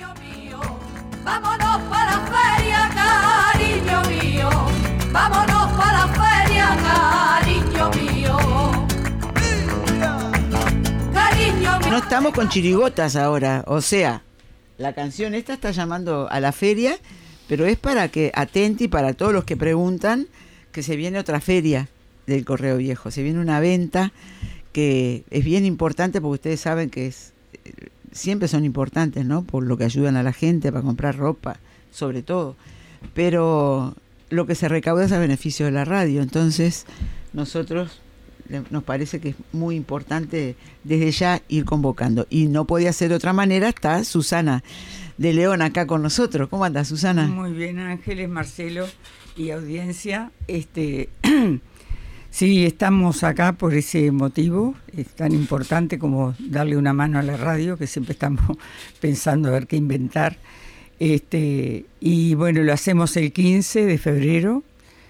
Vámonos para la feria, cariño mío. Vámonos para la feria, cariño mío. Cariño mío. No estamos con chirigotas ahora, o sea, la canción esta está llamando a la feria, pero es para que atenti para todos los que preguntan que se viene otra feria del Correo Viejo, se viene una venta que es bien importante porque ustedes saben que siempre son importantes, ¿no? Por lo que ayudan a la gente para comprar ropa, sobre todo. Pero lo que se recauda es a beneficio de la radio. Entonces, nosotros nos parece que es muy importante desde ya ir convocando. Y no podía ser de otra manera, está Susana de León acá con nosotros. ¿Cómo anda, Susana? Muy bien, Ángeles, Marcelo y audiencia. Sí, estamos acá por ese motivo. Es tan importante como darle una mano a la radio, que siempre estamos pensando a ver qué inventar. Y bueno, lo hacemos el 15 de febrero,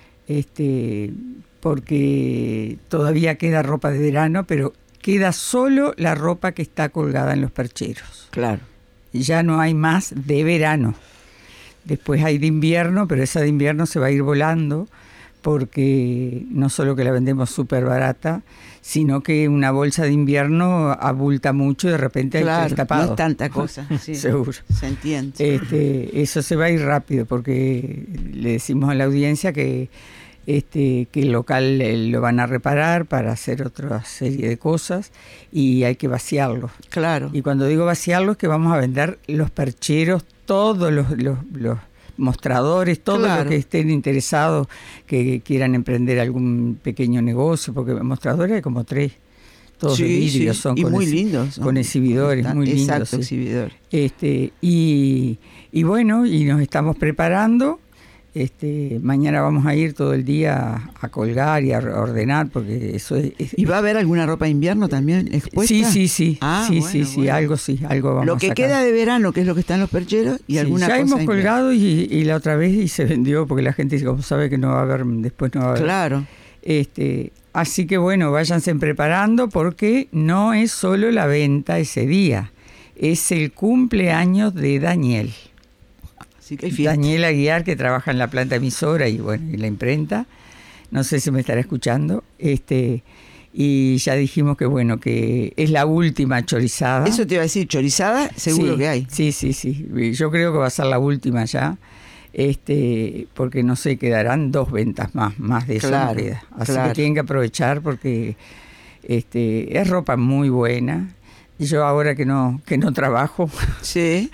porque todavía queda ropa de verano, pero queda solo la ropa que está colgada en los percheros. Claro. Ya no hay más de verano. Después hay de invierno, pero esa de invierno se va a ir volando, porque no solo que la vendemos súper barata, sino que una bolsa de invierno abulta mucho y de repente hay que tapado. No es tanta cosa, sí, seguro. Se entiende. Eso se va a ir rápido, porque le decimos a la audiencia que el local lo van a reparar para hacer otra serie de cosas y hay que vaciarlo. Claro. Y cuando digo vaciarlo es que vamos a vender los percheros, todos los mostradores, todos los que estén interesados, que quieran emprender algún pequeño negocio, porque mostradores hay como 3, todos de vidrio, son y muy lindos, con exhibidores, muy lindos. Exacto, exhibidores. Y bueno, y nos estamos preparando. Mañana vamos a ir todo el día a colgar y a ordenar, porque eso es. ¿Y va a haber alguna ropa de invierno también expuesta? Sí. Algo vamos a lo que sacar. Queda de verano, que es lo que está en los percheros, y alguna ya cosa. Ya hemos colgado y la otra vez y se vendió, porque la gente, como sabe que no va a haber, después no va a haber. Claro. Así que bueno, váyanse preparando, porque no es solo la venta ese día, es el cumpleaños de Daniel. Daniel Aguiar, que trabaja en la planta emisora y bueno, en la imprenta, no sé si me estará escuchando, y ya dijimos que bueno, que es la última chorizada. Eso te iba a decir, chorizada seguro que hay. Sí, yo creo que va a ser la última ya, porque no sé, quedarán 2 ventas más de eso no queda. Así que tienen que aprovechar, porque es ropa muy buena. Yo ahora que no trabajo, sí.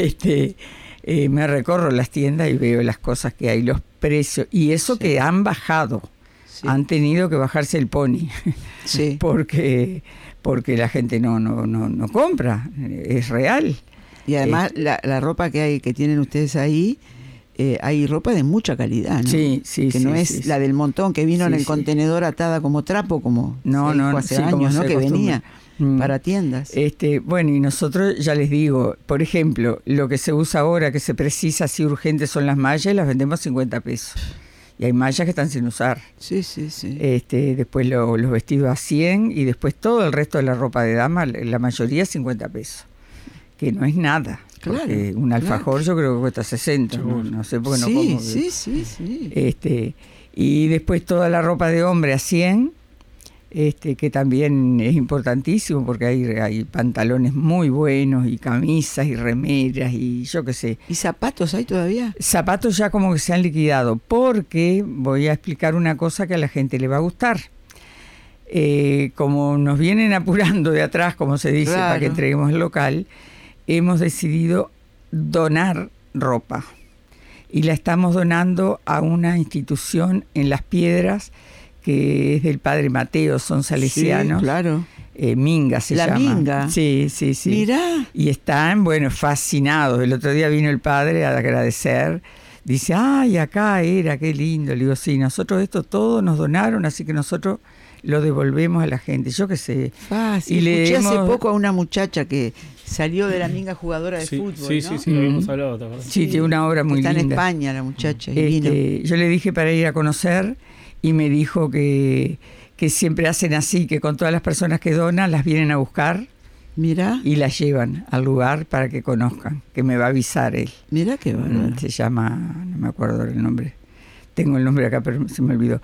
Me recorro las tiendas y veo las cosas que hay, los precios, y eso que han bajado, han tenido que bajarse el pony, porque la gente no compra, es real. Y además la ropa que tienen ustedes ahí, hay ropa de mucha calidad, ¿no? Sí. Que no es la del montón que vino en el contenedor atada como trapo, como hace años, ¿no? Que venía para tiendas. Bueno, y nosotros ya les digo, por ejemplo, lo que se usa ahora, que se precisa así urgente, son las mallas, y las vendemos 50 pesos. Y hay mallas que están sin usar. Sí. Después los vestidos a 100, y después todo el resto de la ropa de dama, la mayoría 50 pesos. Que no es nada. Claro. Un alfajor yo creo que cuesta 60, no sé por qué no como. Sí. Y después toda la ropa de hombre a 100, que también es importantísimo, porque hay pantalones muy buenos, y camisas, y remeras, y yo qué sé. ¿Y zapatos hay todavía? Zapatos ya como que se han liquidado, porque voy a explicar una cosa que a la gente le va a gustar. Como nos vienen apurando de atrás, como se dice, para que entreguemos el local, hemos decidido donar ropa, y la estamos donando a una institución en Las Piedras, que es del padre Mateo, son salesianos. Sí, claro. Minga se llama. La Minga. Sí. Mirá. Y están, fascinados. El otro día vino el padre a agradecer. Dice, ay, acá era, qué lindo. Le digo, sí, nosotros esto todo nos donaron, así que nosotros lo devolvemos a la gente. Yo qué sé. Fácil. Y escuché hace poco a una muchacha que salió de la Minga, jugadora de fútbol, ¿no? Sí, lo habíamos hablado, ¿te acuerdas? Sí, tiene una obra muy linda. Está en España la muchacha. Y vino. Yo le dije para ir a conocer, y me dijo que siempre hacen así, que con todas las personas que donan las vienen a buscar Mira. Y la llevan al lugar para que conozcan, que me va a avisar él. Mira qué bárbaro. Se llama, no me acuerdo el nombre. Tengo el nombre acá, pero se me olvidó.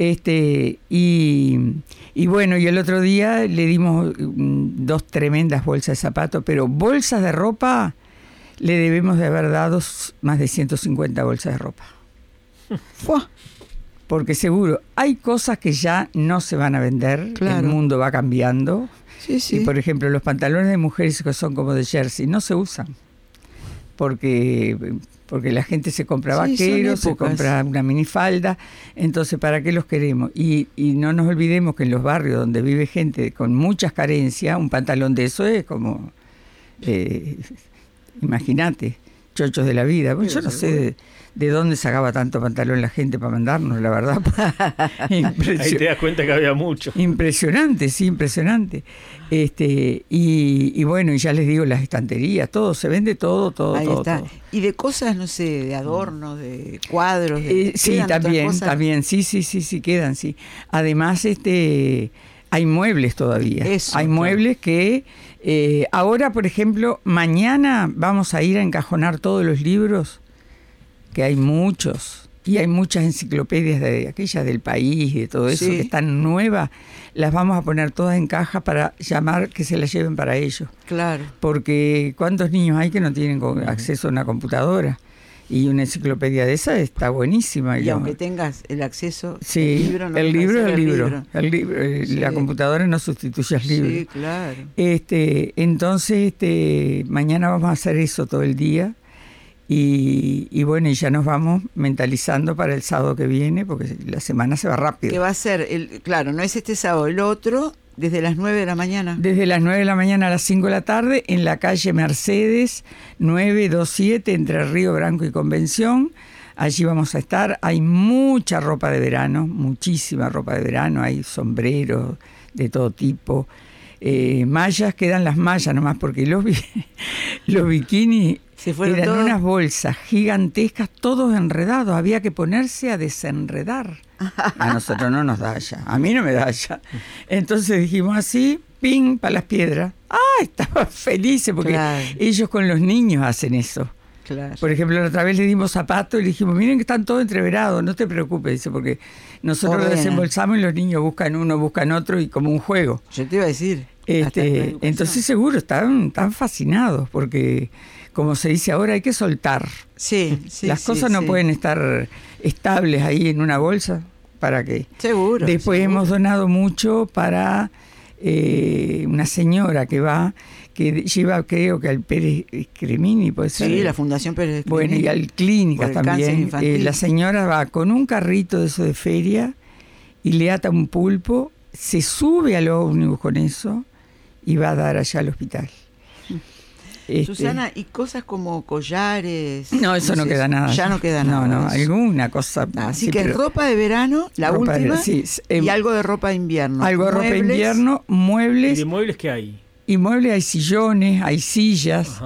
Y bueno, y el otro día le dimos 2 tremendas bolsas de zapatos, pero bolsas de ropa le debemos de haber dado más de 150 bolsas de ropa. ¡Fua! Porque seguro, hay cosas que ya no se van a vender, claro. El mundo va cambiando. Sí, sí. Y por ejemplo, los pantalones de mujeres que son como de jersey no se usan. Porque la gente se compra vaqueros, se compra una minifalda, entonces ¿para qué los queremos? Y no nos olvidemos que en los barrios donde vive gente con muchas carencias, un pantalón de eso es como, imagínate, chochos de la vida. Bueno, yo no sé de dónde sacaba tanto pantalón la gente para mandarnos, la verdad. Ahí te das cuenta que había mucho. Impresionante, sí, impresionante. Y bueno, y ya les digo, las estanterías, todo, se vende todo. Ahí todo, está. todo. Y de cosas, no sé, de adornos, de cuadros. Sí, también, sí, quedan, sí. Además, hay muebles todavía. Eso, hay muebles que ahora, por ejemplo, mañana vamos a ir a encajonar todos los libros, que hay muchos, y hay muchas enciclopedias de aquellas del país y de todo eso, que están nuevas, las vamos a poner todas en caja para llamar que se las lleven para ellos. Claro. Porque ¿cuántos niños hay que no tienen acceso a una computadora? Y una enciclopedia de esa está buenísima. Y aunque tengas el acceso, sí, el libro. Sí. La computadora no sustituye al libro. Sí, claro. Entonces, mañana vamos a hacer eso todo el día. Y bueno, y ya nos vamos mentalizando para el sábado que viene, porque la semana se va rápido. Que va a ser, claro, no es este sábado, el otro, desde las 9 de la mañana. Desde las 9 de la mañana a las 5 de la tarde, en la calle Mercedes, 927, entre Río Branco y Convención. Allí vamos a estar. Hay mucha ropa de verano, muchísima ropa de verano. Hay sombreros de todo tipo. Mallas, quedan las mallas nomás, porque los bikinis eran todos unas bolsas gigantescas, todos enredados. Había que ponerse a desenredar. A nosotros no nos da ya, a mí no me da ya. Entonces dijimos así, ping, para las piedras. Estaban felices porque ellos con los niños hacen eso. Claro. Por ejemplo, la otra vez le dimos zapatos y le dijimos, miren que están todos entreverados, no te preocupes, dice, porque nosotros los desembolsamos y los niños buscan uno, buscan otro, y como un juego. Yo te iba a decir. Entonces seguro están fascinados, porque como se dice ahora, hay que soltar. Sí, las cosas no pueden estar estables ahí en una bolsa. ¿Para qué? Seguro. Después hemos donado mucho para una señora que lleva, creo que al Pérez Cremini, puede ser. Sí, la Fundación Pérez Cremini. Bueno, y al Clínicas también. La señora va con un carrito de eso de feria y le ata un pulpo, se sube al ómnibus con eso y va a dar allá al hospital. Susana, ¿y cosas como collares? No, eso no queda nada. Ya no queda nada. No, alguna cosa. Así que ropa de verano, la última, y algo de ropa de invierno. Algo de ropa de invierno, muebles. ¿Y de muebles qué hay? Y muebles, hay sillones, hay sillas,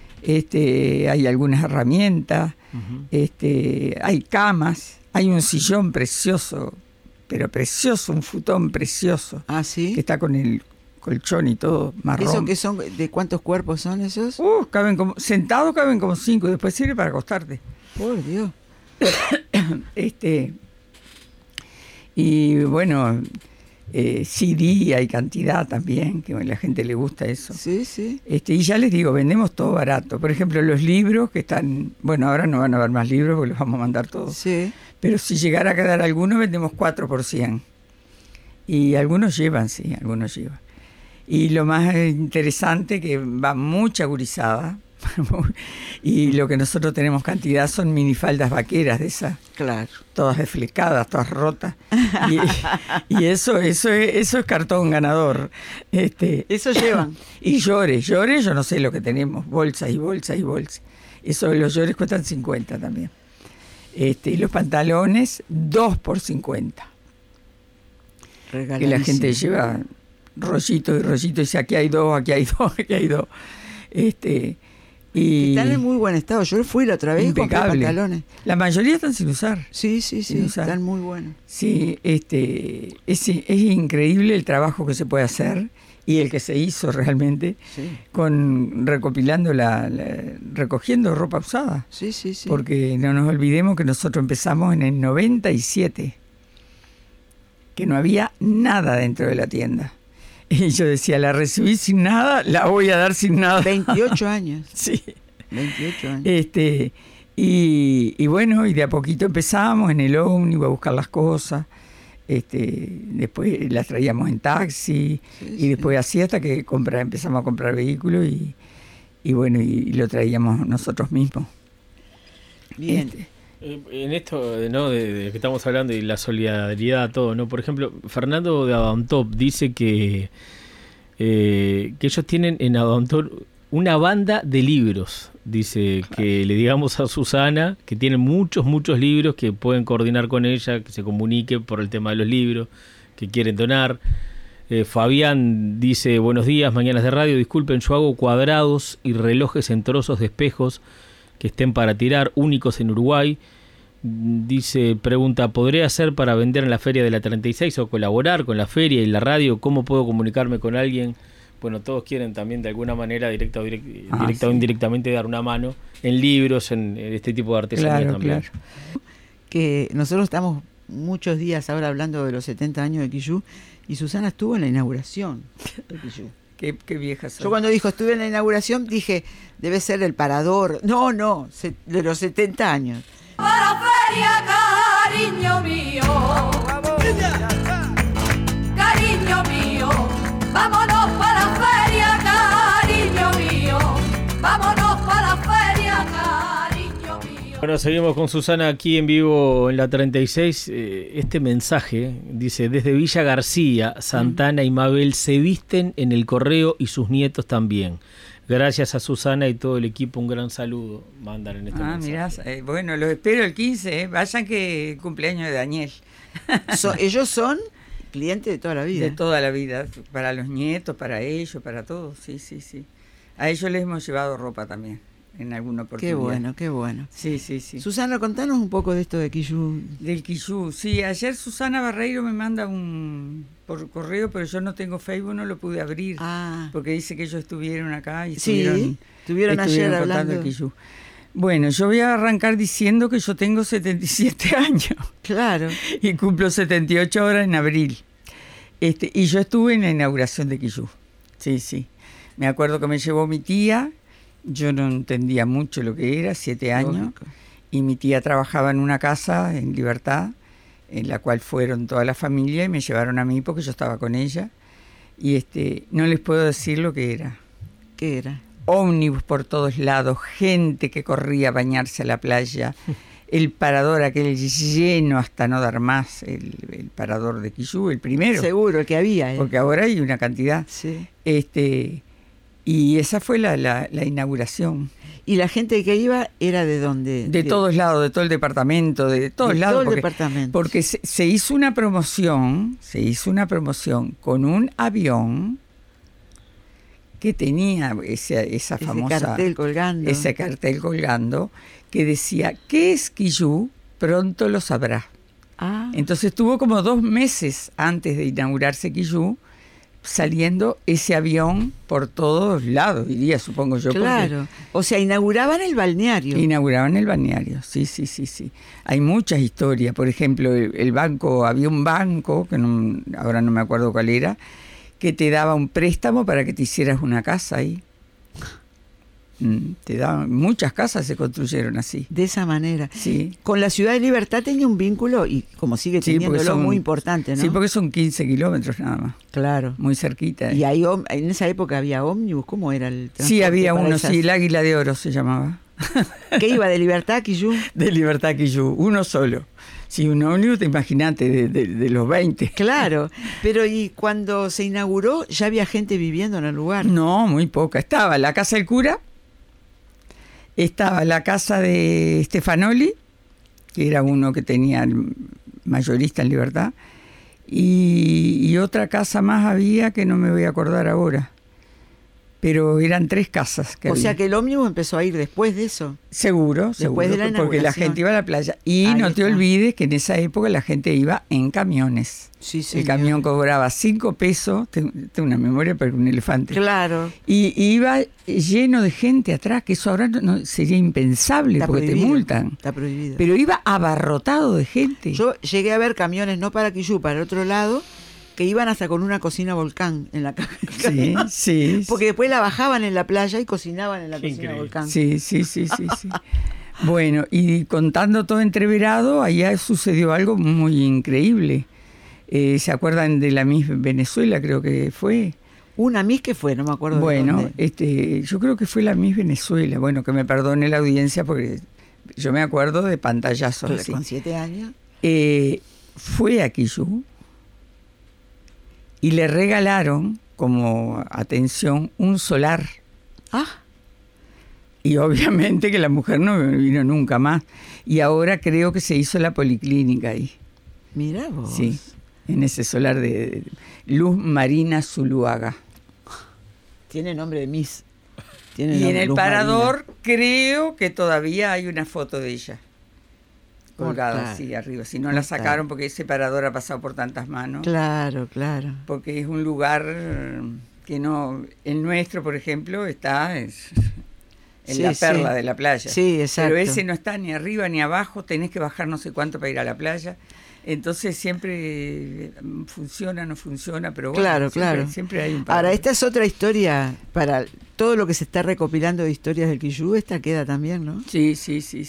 hay algunas herramientas, hay camas, hay un sillón precioso, pero precioso, un futón precioso. Ah, ¿sí? Que está con el colchón y todo marrón. ¿Eso qué son? ¿De cuántos cuerpos son esos? Sentados caben como 5, después sirve para acostarte. Por Dios. Y bueno, CD hay cantidad también, que a la gente le gusta eso. Sí, sí. Y ya les digo, vendemos todo barato. Por ejemplo, los libros que están, bueno, ahora no van a haber más libros porque los vamos a mandar todos. Sí. Pero si llegara a quedar algunos, vendemos 4 por 100. Y algunos llevan. Y lo más interesante, que va mucha gurizada, y lo que nosotros tenemos cantidad son minifaldas vaqueras de esas. Claro. Todas desflecadas, todas rotas. Y eso es cartón ganador. Eso llevan. Y llores, yo no sé lo que tenemos, bolsas y bolsas y bolsas. Eso, los llores cuestan 50 también. Y los pantalones, 2 por 50. Que la gente lleva rollito y rollito y dice, aquí hay dos. Están en muy buen estado. Yo fui la otra vez y compré pantalones. La mayoría están sin usar. Sí, están muy buenos. Sí, es increíble el trabajo que se puede hacer y el que se hizo realmente, Sí. recopilando recogiendo ropa usada. Sí. Porque no nos olvidemos que nosotros empezamos en el 97, que no había nada dentro de la tienda. Y yo decía, la recibí sin nada, la voy a dar sin nada. 28 años. Sí. 28 años. Y bueno, y de a poquito empezamos en el ómnibus a buscar las cosas. Después las traíamos en taxi, y después así hasta que empezamos a comprar vehículos y bueno, y lo traíamos nosotros mismos. Bien. En esto, ¿no?, de que estamos hablando y la solidaridad, todo, ¿no? Por ejemplo, Fernando de Adontop dice que ellos tienen en Adontop una banda de libros. Dice que le digamos a Susana que tiene muchos libros, que pueden coordinar con ella, que se comunique por el tema de los libros, que quieren donar. Fabián dice, buenos días, mañanas de radio, disculpen, yo hago cuadrados y relojes en trozos de espejos que estén para tirar, únicos en Uruguay. Dice, pregunta, ¿podré hacer para vender en la feria de la 36 o colaborar con la feria y la radio? ¿Cómo puedo comunicarme con alguien? Bueno, todos quieren también de alguna manera, directa o indirectamente, dar una mano en libros, en este tipo de artesanía también. Claro. Que nosotros estamos muchos días ahora hablando de los 70 años de Quillú, y Susana estuvo en la inauguración de Quillú. Qué vieja soy. Yo cuando dijo estuve en la inauguración dije, debe ser el parador. No, de los 70 años. Para feria, cariño mío. Cariño mío, vámonos para la feria, cariño mío. Vámonos para la feria, cariño mío. Bueno, seguimos con Susana aquí en vivo en la 36. Este mensaje dice, desde Villa García, Santana y Mabel se visten en el correo y sus nietos también. Gracias a Susana y todo el equipo, un gran saludo mandan en este mensaje. Mirá, bueno, los espero el 15, vayan que el cumpleaños de Daniel. Ellos son clientes de toda la vida. De toda la vida, para los nietos, para ellos, para todos, sí. A ellos les hemos llevado ropa también, en alguna oportunidad. Qué bueno. Sí. Susana, contanos un poco de esto de Quillú. Del Quillú, sí, ayer Susana Barreiro me manda por correo, pero yo no tengo Facebook, no lo pude abrir, porque dice que ellos estuvieron acá y estuvieron ayer contando hablando de Quillú. Bueno, yo voy a arrancar diciendo que yo tengo 77 años. Claro. Y cumplo 78 ahora en abril. Y yo estuve en la inauguración de Quillú. Sí. Me acuerdo que me llevó mi tía, yo no entendía mucho lo que era, 7 años. Lógico. Y mi tía trabajaba en una casa en Libertad, en la cual fueron toda la familia y me llevaron a mí porque yo estaba con ella. Y no les puedo decir lo que era. ¿Qué era? Ómnibus por todos lados, gente que corría a bañarse a la playa, el parador aquel lleno hasta no dar más, el parador de Quillú, el primero. Seguro, el que había. Porque ahora hay una cantidad. Sí. Y esa fue la inauguración. ¿Y la gente que iba era de dónde? De todos lados, de todo el departamento, de todos lados. Todo el departamento. Porque se hizo una promoción con un avión que tenía esa famosa... Ese cartel colgando, que decía, ¿qué es Quillú? Pronto lo sabrá. Entonces estuvo como 2 meses antes de inaugurarse Quillú, saliendo ese avión por todos lados, diría, supongo yo. Claro, o sea, inauguraban el balneario. Sí. Hay muchas historias, por ejemplo, el banco, había un banco, que ahora no me acuerdo cuál era, que te daba un préstamo para que te hicieras una casa ahí. Te daban, muchas casas se construyeron así. De esa manera. Sí. Con la Ciudad de Libertad tenía un vínculo, y como sigue teniéndolo, muy importante, ¿no? Sí, porque son 15 kilómetros nada más. Claro. Muy cerquita. ¿Y ahí, en esa época había ómnibus? ¿Cómo era el transporte? Sí, había uno, sí, el Águila de Oro se llamaba. ¿Qué iba, de Libertad a Quillú? De Libertad a Quillú, uno solo. Sí, un ómnibus, imagínate, de los 20. Claro, pero ¿y cuando se inauguró ya había gente viviendo en el lugar? No, muy poca. Estaba la casa del cura, estaba la casa de Stefanoli, que era uno que tenía el mayorista en Libertad, y otra casa más había que no me voy a acordar ahora. pero eran 3 casas que O había. sea que el ómnibus empezó a ir después de eso. Seguro, Después de la porque la inauguración. gente iba a la playa. Y Ahí no te está. olvides que en esa época la gente iba en camiones. Sí, El señor. camión cobraba 5 pesos, tengo una memoria para un elefante. Claro. Y iba lleno de gente atrás, que eso ahora sería impensable Está porque prohibido, te multan. Está prohibido. Pero iba abarrotado de gente. Yo llegué a ver camiones, no para Quillú, para el otro lado, que iban hasta con una cocina volcán en la caja. Sí, sí. Porque después la bajaban en la playa y cocinaban en la Qué cocina increíble. volcán. Sí. Bueno, y contando todo entreverado, allá sucedió algo muy increíble. ¿Se acuerdan de la Miss Venezuela? Creo que fue. Una Miss que fue, no me acuerdo de Bueno, dónde. yo creo que fue la Miss Venezuela. Bueno, que me perdone la audiencia porque yo me acuerdo de pantallazos así. Con 7 años. Fue a Quillú y le regalaron, como atención, un solar. Ah, Y obviamente que la mujer no vino nunca más. Y ahora creo que se hizo la policlínica ahí. mira vos. Sí, en ese solar de Luz Marina Zuluaga. Tiene nombre de Miss. Tiene Y en nombre, el Luz parador creo que todavía hay una foto de ella. Colgada Mortal. así arriba. Si no la Mortal. sacaron porque ese parador ha pasado por tantas manos. Claro, claro. Porque es un lugar que no... El nuestro, por ejemplo, está en Sí, la perla sí. de la playa. Sí, exacto. Pero ese no está ni arriba ni abajo, tenés que bajar no sé cuánto para ir a la playa. Entonces siempre funciona, no funciona, pero bueno, Claro, siempre, claro. siempre hay un Ahora, parador. esta es otra historia para todo lo que se está recopilando de historias del Quillú, esta queda también, ¿no? Sí.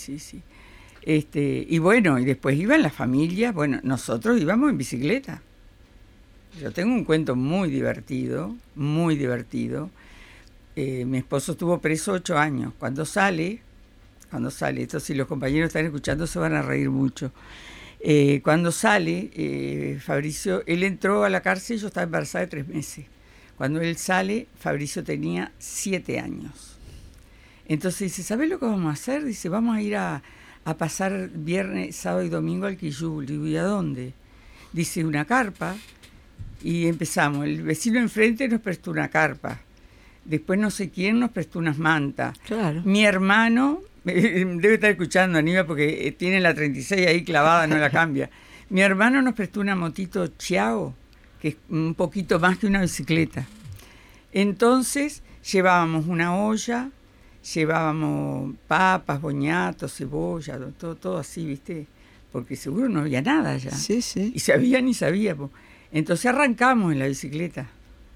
Y bueno, y después iban las familias, bueno, nosotros íbamos en bicicleta. Yo tengo un cuento muy divertido, muy divertido. Mi esposo estuvo preso 8 años. Cuando sale, esto si los compañeros están escuchando se van a reír mucho. Cuando sale, Fabricio, él entró a la cárcel, yo estaba embarazada de 3 meses. Cuando él sale, Fabricio tenía 7 años. Entonces dice, ¿sabés lo que vamos a hacer? Dice, vamos a ir a pasar viernes, sábado y domingo al Quillú. Le digo, ¿y a dónde? Dice, una carpa. Y empezamos. El vecino enfrente nos prestó una carpa. Después no sé quién nos prestó unas mantas. Claro. Mi hermano, debe estar escuchando Aníbal porque tiene la 36 ahí clavada, no la cambia. Mi hermano nos prestó una motito Chiao, que es un poquito más que una bicicleta. Entonces llevábamos una olla, llevábamos papas, boñatos, cebolla, todo así, ¿viste? Porque seguro no había nada allá. Sí, sí. Y sabía ni sabíamos. Entonces arrancamos en la bicicleta.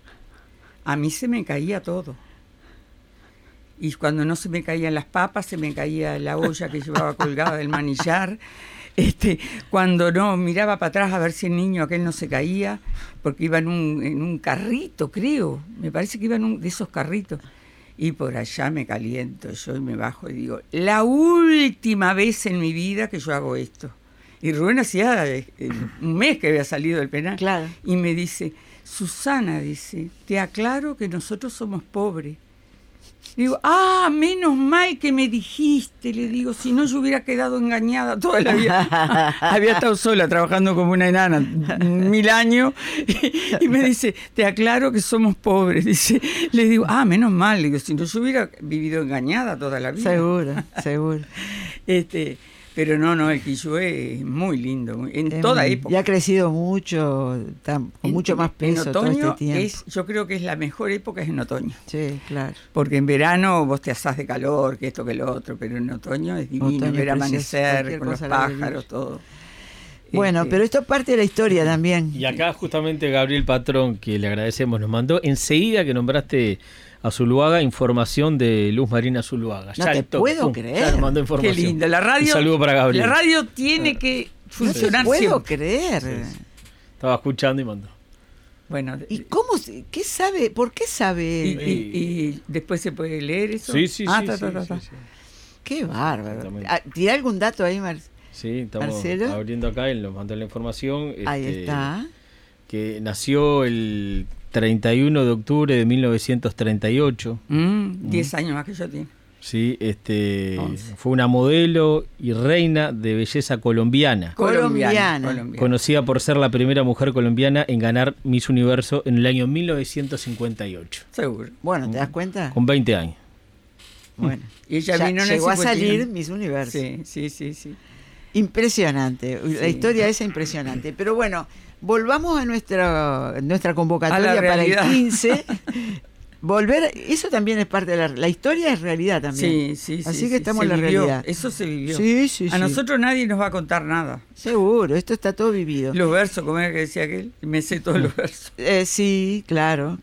A mí se me caía todo. Y cuando no se me caían las papas, se me caía la olla que llevaba colgada del manillar. Cuando no miraba para atrás a ver si el niño aquel no se caía, porque iba en un carrito, creo. Me parece que iba en de esos carritos. Y por allá me caliento yo y me bajo y digo, la última vez en mi vida que yo hago esto. Y Rubén hacía un mes que había salido del penal. Claro. Y me dice, Susana, dice, te aclaro que nosotros somos pobres. Digo, menos mal que me dijiste, le digo, si no yo hubiera quedado engañada toda la vida. Había estado sola trabajando como una enana 1000 años y me dice, te aclaro que somos pobres. Dice, le digo, menos mal, le digo, si no yo hubiera vivido engañada toda la vida. Seguro. Pero no, el Quillú es muy lindo, en toda época. Y ha crecido mucho, con mucho más peso en otoño todo este tiempo. yo creo que es la mejor época es en otoño. Sí, claro. Porque en verano vos te asás de calor, que esto, que lo otro, pero en otoño es divino, Otoño ver precioso, amanecer cualquier con los cosa la de pájaros, vivir. todo. Bueno, pero esto es parte de la historia también. Y acá justamente Gabriel Patrón, que le agradecemos, nos mandó enseguida que nombraste a Zuluaga información de Luz Marina Zuluaga. No te puedo creer. Ya nos mandó Qué información. lindo, la radio. Un saludo para Gabriel. La radio tiene que No funcionar te puedo siempre. creer. Sí. Estaba escuchando y mandó. Bueno, ¿Y cómo? ¿Qué sabe? ¿Por qué sabe? y después se puede leer eso. Sí, sí, sí, ta, sí, ta, ta, sí, ta. sí. Qué bárbaro. Exactamente. ¿Tira algún dato ahí, Sí, estamos Marcelo. abriendo acá, él nos mandó la información. Ahí está. Que nació el 31 de octubre de 1938. 10 años más que yo tiene. ¿sí? Fue una modelo y reina de belleza colombiana. Conocida por ser la primera mujer colombiana en ganar Miss Universo en el año 1958. Seguro. Bueno, ¿te das cuenta? Con 20 años. Bueno, y ella vino llegó a salir Miss Universo. Sí. Impresionante. La historia esa impresionante. Pero bueno, volvamos a nuestra convocatoria para el 15. Volver, eso también es parte de la historia, es realidad también. Sí. Así que estamos en la realidad. Eso se vivió. Sí. A nosotros nadie nos va a contar nada. Seguro, esto está todo vivido. Los versos, como era que decía aquel, me sé todos los versos. Sí, claro.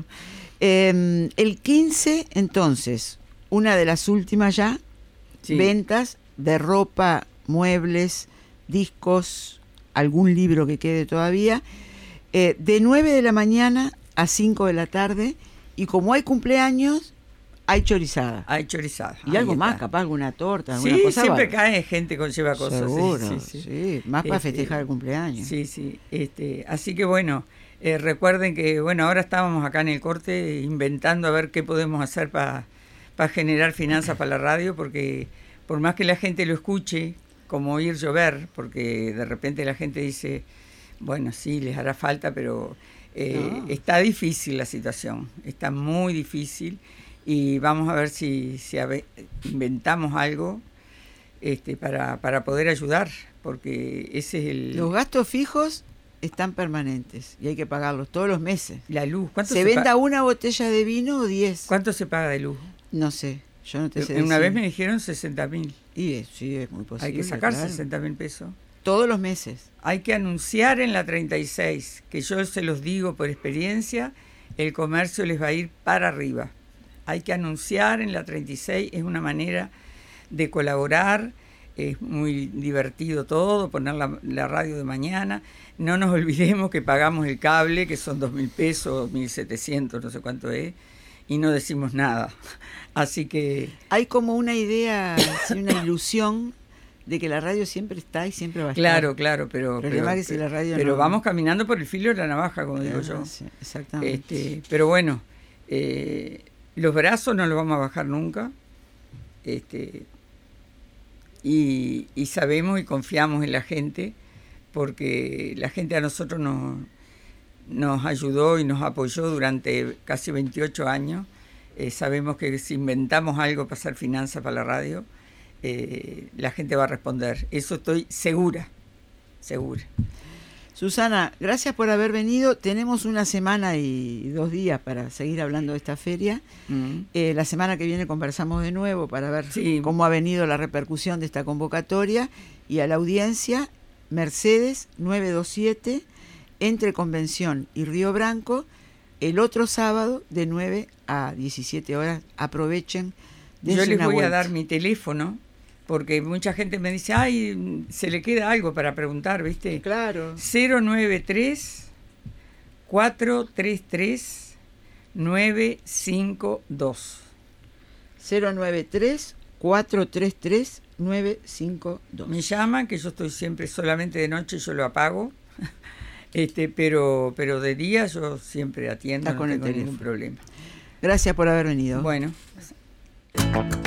El 15, entonces, una de las últimas ya, ventas de ropa, muebles, discos, algún libro que quede todavía, de 9 de la mañana a 5 de la tarde. Y como hay cumpleaños, hay chorizada. Y algo más, capaz alguna torta, alguna cosa. Siempre cae gente que lleva cosas. Seguro, sí. Más para festejar el cumpleaños. Sí. Así que bueno, recuerden que ahora estábamos acá en el corte inventando a ver qué podemos hacer para generar finanzas para la radio, porque por más que la gente lo escuche, como oír llover, porque de repente la gente dice, bueno, sí, les hará falta, pero... Está difícil la situación, está muy difícil, y vamos a ver si inventamos algo para poder ayudar, porque ese es los gastos fijos están permanentes y hay que pagarlos todos los meses. La luz, ¿cuánto se venda una botella de vino o 10? ¿Cuánto se paga de luz? No sé, yo no te sé decir. Una vez me dijeron 60.000. Y sí, es muy posible. Hay que sacar, claro, 60.000 pesos. Todos los meses. Hay que anunciar en la 36, que yo se los digo por experiencia, el comercio les va a ir para arriba. Hay que anunciar en la 36, es una manera de colaborar, es muy divertido todo, poner la radio de mañana. No nos olvidemos que pagamos el cable, que son 2.000 pesos, 1.700, no sé cuánto es, y no decimos nada. Así que... Hay como una idea, una ilusión de que la radio siempre está y siempre va a estar. Claro, pero si la radio pero no... vamos caminando por el filo de la navaja, como digo yo. Sí, exactamente. Pero bueno, los brazos no los vamos a bajar nunca. Y sabemos y confiamos en la gente, porque la gente a nosotros nos ayudó y nos apoyó durante casi 28 años. Sabemos que si inventamos algo para hacer finanzas para la radio, la gente va a responder. Eso estoy segura. Susana, gracias por haber venido. Tenemos una semana y 2 días para seguir hablando de esta feria. La semana que viene conversamos de nuevo para ver cómo ha venido la repercusión de esta convocatoria. Y a la audiencia, Mercedes 927, entre Convención y Río Branco, el otro sábado de 9 a 17 horas. Aprovechen. Yo les voy a dar mi teléfono, porque mucha gente me dice, ay, se le queda algo para preguntar, ¿viste? Claro. 093-433-952. 093-433-952. Me llaman, que yo estoy siempre solamente de noche, yo lo apago. Pero de día yo siempre atiendo, no tengo ningún problema. Gracias por haber venido. Bueno.